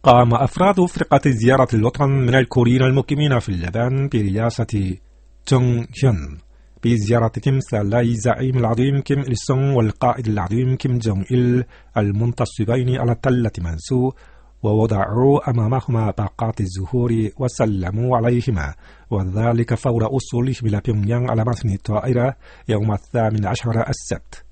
قام أفراد فرقة زيارة الوطن من الكوريين المقيمين في اليابان برئاسة جونغ هيون بزيارة تمثال الزعيم العظيم كيم إل سونغ والقائد العظيم كيم جونغ إل المنتصبين على تلة منسو، ووضعوا أمامهما باقات الزهور وسلموا عليهما، وذلك فور وصولهم إلى بيونغيانغ على متن الطائرة يوم 18 السبت.